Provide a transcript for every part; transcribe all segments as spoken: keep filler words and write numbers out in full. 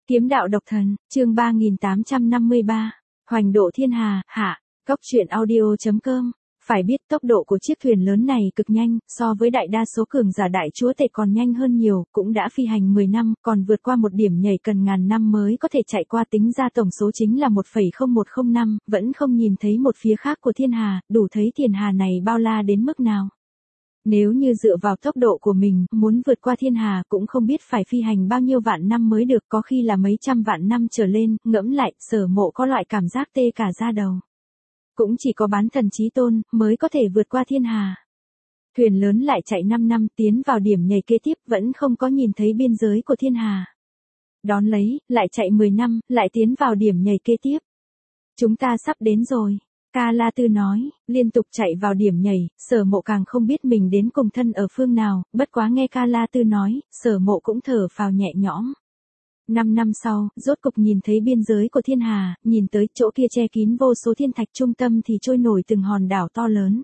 Kiếm đạo độc thần, chương ba nghìn tám trăm năm mươi ba, hoành độ thiên hà, hạ, cốc truyện audio chấm com. Phải biết tốc độ của chiếc thuyền lớn này cực nhanh, so với đại đa số cường giả đại chúa tể còn nhanh hơn nhiều, cũng đã phi hành mười năm, còn vượt qua một điểm nhảy cần ngàn năm mới có thể chạy qua, tính ra tổng số chính là một phẩy không một không năm, vẫn không nhìn thấy một phía khác của thiên hà, đủ thấy thiên hà này bao la đến mức nào. Nếu như dựa vào tốc độ của mình, muốn vượt qua thiên hà cũng không biết phải phi hành bao nhiêu vạn năm mới được, có khi là mấy trăm vạn năm trở lên, ngẫm lại, Sở Mộ có loại cảm giác tê cả da đầu. Cũng chỉ có bán thần chí tôn, mới có thể vượt qua thiên hà. Thuyền lớn lại chạy năm năm, tiến vào điểm nhảy kế tiếp, vẫn không có nhìn thấy biên giới của thiên hà. Đón lấy, lại chạy mười năm, lại tiến vào điểm nhảy kế tiếp. Chúng ta sắp đến rồi. Ca La Tư nói, liên tục chạy vào điểm nhảy, Sở Mộ càng không biết mình đến cùng thân ở phương nào, bất quá nghe Ca La Tư nói, Sở Mộ cũng thở phào nhẹ nhõm. Năm năm sau, rốt cục nhìn thấy biên giới của thiên hà, nhìn tới chỗ kia che kín vô số thiên thạch, trung tâm thì trôi nổi từng hòn đảo to lớn.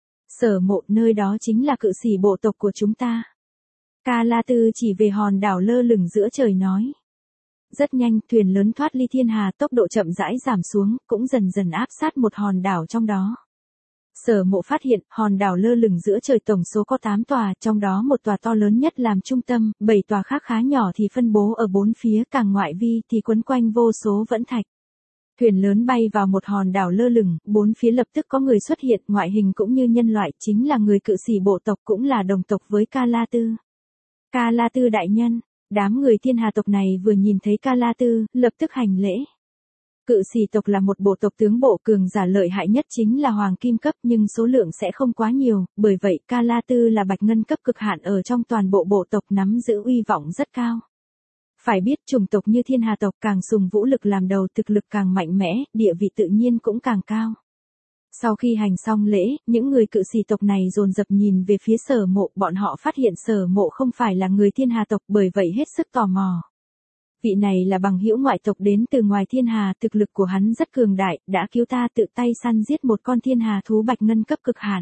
Sở Mộ, nơi đó chính là cự sĩ bộ tộc của chúng ta. Ca La Tư chỉ về hòn đảo lơ lửng giữa trời nói. Rất nhanh, thuyền lớn thoát ly thiên hà, tốc độ chậm rãi giảm xuống, cũng dần dần áp sát một hòn đảo trong đó. Sở Mộ phát hiện, hòn đảo lơ lửng giữa trời tổng số có tám tòa, trong đó một tòa to lớn nhất làm trung tâm, bảy tòa khác khá nhỏ thì phân bố ở bốn phía, càng ngoại vi thì quấn quanh vô số vẫn thạch. Thuyền lớn bay vào một hòn đảo lơ lửng, bốn phía lập tức có người xuất hiện, ngoại hình cũng như nhân loại, chính là người cự sĩ bộ tộc, cũng là đồng tộc với Ca La Tư. Ca La Tư đại nhân. Đám người thiên hà tộc này vừa nhìn thấy Ca La Tư, lập tức hành lễ. Cự sĩ tộc là một bộ tộc tướng bộ, cường giả lợi hại nhất chính là hoàng kim cấp, nhưng số lượng sẽ không quá nhiều, bởi vậy Ca La Tư là bạch ngân cấp cực hạn ở trong toàn bộ bộ tộc, nắm giữ uy vọng rất cao. Phải biết chủng tộc như thiên hà tộc càng dùng vũ lực làm đầu, thực lực càng mạnh mẽ, địa vị tự nhiên cũng càng cao. Sau khi hành xong lễ, những người cự sĩ tộc này dồn dập nhìn về phía Sở Mộ, bọn họ phát hiện Sở Mộ không phải là người thiên hà tộc, bởi vậy hết sức tò mò. Vị này là bằng hữu ngoại tộc đến từ ngoài thiên hà, thực lực của hắn rất cường đại, đã cứu ta tự tay săn giết một con thiên hà thú bạch ngân cấp cực hạn.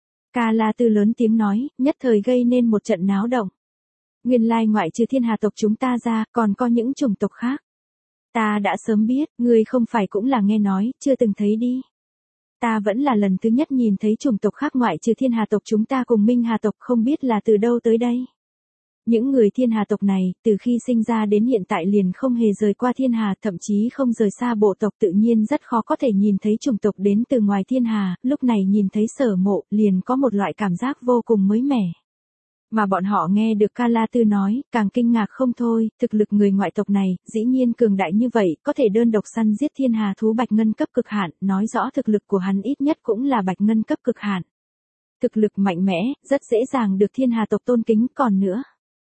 Ca La Tư lớn tiếng nói, nhất thời gây nên một trận náo động. Nguyên lai ngoại trừ thiên hà tộc chúng ta ra, còn có những chủng tộc khác. Ta đã sớm biết, ngươi không phải cũng là nghe nói, chưa từng thấy đi. Ta vẫn là lần thứ nhất nhìn thấy chủng tộc khác ngoại trừ thiên hà tộc chúng ta cùng minh hà tộc, không biết là từ đâu tới đây. Những người thiên hà tộc này, từ khi sinh ra đến hiện tại liền không hề rời qua thiên hà, thậm chí không rời xa bộ tộc, tự nhiên rất khó có thể nhìn thấy chủng tộc đến từ ngoài thiên hà, lúc này nhìn thấy Sở Mộ, liền có một loại cảm giác vô cùng mới mẻ. Mà bọn họ nghe được Ca La Tư nói, càng kinh ngạc không thôi, thực lực người ngoại tộc này, dĩ nhiên cường đại như vậy, có thể đơn độc săn giết thiên hà thú bạch ngân cấp cực hạn, nói rõ thực lực của hắn ít nhất cũng là bạch ngân cấp cực hạn. Thực lực mạnh mẽ, rất dễ dàng được thiên hà tộc tôn kính, còn nữa.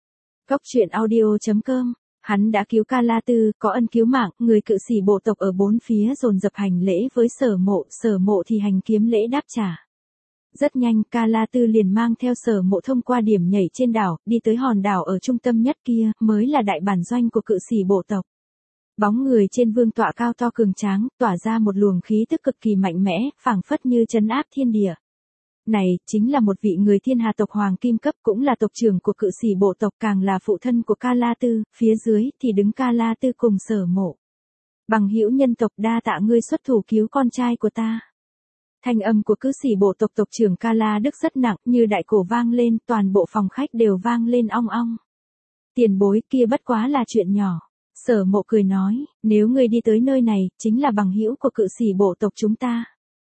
Cốc truyện audio chấm com, hắn đã cứu Ca La Tư, có ân cứu mạng, người cự sĩ bộ tộc ở bốn phía dồn dập hành lễ với Sở Mộ, Sở Mộ thì hành kiếm lễ đáp trả. Rất nhanh, Ca La Tư liền mang theo Sở Mộ thông qua điểm nhảy trên đảo, đi tới hòn đảo ở trung tâm nhất kia, mới là đại bản doanh của cự sĩ bộ tộc. Bóng người trên vương tọa cao to cường tráng, tỏa ra một luồng khí tức cực kỳ mạnh mẽ, phảng phất như trấn áp thiên địa. Này, chính là một vị người thiên hà tộc hoàng kim cấp, cũng là tộc trưởng của cự sĩ bộ tộc, càng là phụ thân của Ca La Tư, phía dưới thì đứng Ca La Tư cùng Sở Mộ. Bằng hữu nhân tộc, đa tạ ngươi xuất thủ cứu con trai của ta. Thanh âm của cự sĩ bộ tộc tộc trưởng Ca La Đức rất nặng, như đại cổ vang lên, toàn bộ phòng khách đều vang lên ong ong. Tiền bối, kia bất quá là chuyện nhỏ. Sở Mộ cười nói, nếu ngươi đi tới nơi này, chính là bằng hữu của cự sĩ bộ tộc chúng ta.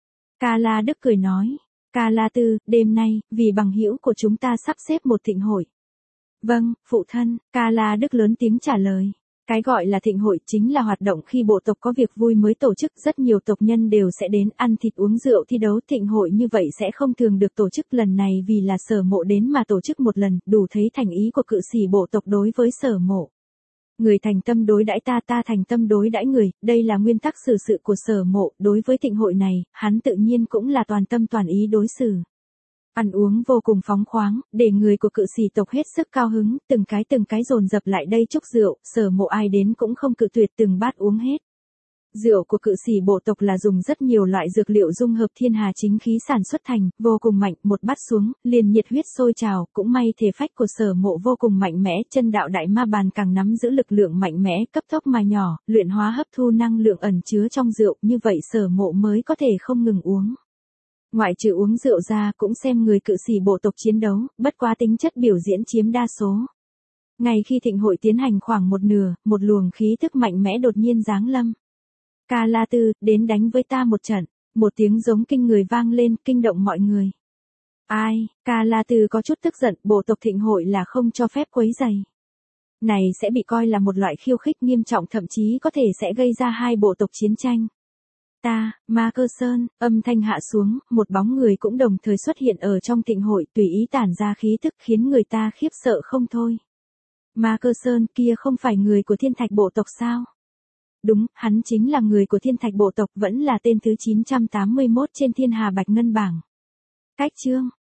Ca La Đức cười nói, Ca La Tư, đêm nay, vì bằng hữu của chúng ta sắp xếp một thịnh hội. Vâng, phụ thân, Ca La Đức lớn tiếng trả lời. Cái gọi là thịnh hội chính là hoạt động khi bộ tộc có việc vui mới tổ chức, rất nhiều tộc nhân đều sẽ đến ăn thịt uống rượu thi đấu, thịnh hội như vậy sẽ không thường được tổ chức, lần này vì là Sở Mộ đến mà tổ chức một lần, đủ thấy thành ý của cự sĩ bộ tộc đối với Sở Mộ. Người thành tâm đối đãi ta, ta thành tâm đối đãi người, đây là nguyên tắc xử sự của Sở Mộ, đối với thịnh hội này, hắn tự nhiên cũng là toàn tâm toàn ý đối xử. Ăn uống vô cùng phóng khoáng, để người của cự sĩ tộc hết sức cao hứng, từng cái từng cái dồn dập lại đây chúc rượu, Sở Mộ ai đến cũng không cự tuyệt, từng bát uống hết. Rượu của cự sĩ bộ tộc là dùng rất nhiều loại dược liệu dung hợp thiên hà chính khí sản xuất thành, vô cùng mạnh, một bát xuống, liền nhiệt huyết sôi trào, cũng may thể phách của Sở Mộ vô cùng mạnh mẽ, chân đạo đại ma bàn càng nắm giữ lực lượng mạnh mẽ, cấp tốc mà nhỏ, luyện hóa hấp thu năng lượng ẩn chứa trong rượu, như vậy Sở Mộ mới có thể không ngừng uống. Ngoại trừ uống rượu ra cũng xem người cự sĩ bộ tộc chiến đấu, bất quá tính chất biểu diễn chiếm đa số. Ngay khi thịnh hội tiến hành khoảng một nửa, một luồng khí thức mạnh mẽ đột nhiên giáng lâm. Ca La Tư, đến đánh với ta một trận, một tiếng giống kinh người vang lên, kinh động mọi người. Ai, Ca La Tư có chút tức giận, bộ tộc thịnh hội là không cho phép quấy rầy. Này sẽ bị coi là một loại khiêu khích nghiêm trọng, thậm chí có thể sẽ gây ra hai bộ tộc chiến tranh. Ta, Ma Cơ Sơn, âm thanh hạ xuống, một bóng người cũng đồng thời xuất hiện ở trong thịnh hội, tùy ý tản ra khí thức khiến người ta khiếp sợ không thôi. Ma Cơ Sơn kia không phải người của Thiên Thạch bộ tộc sao? Đúng, hắn chính là người của Thiên Thạch bộ tộc, vẫn là tên thứ chín trăm tám mươi mốt trên Thiên Hà Bạch Ngân bảng. Cách chương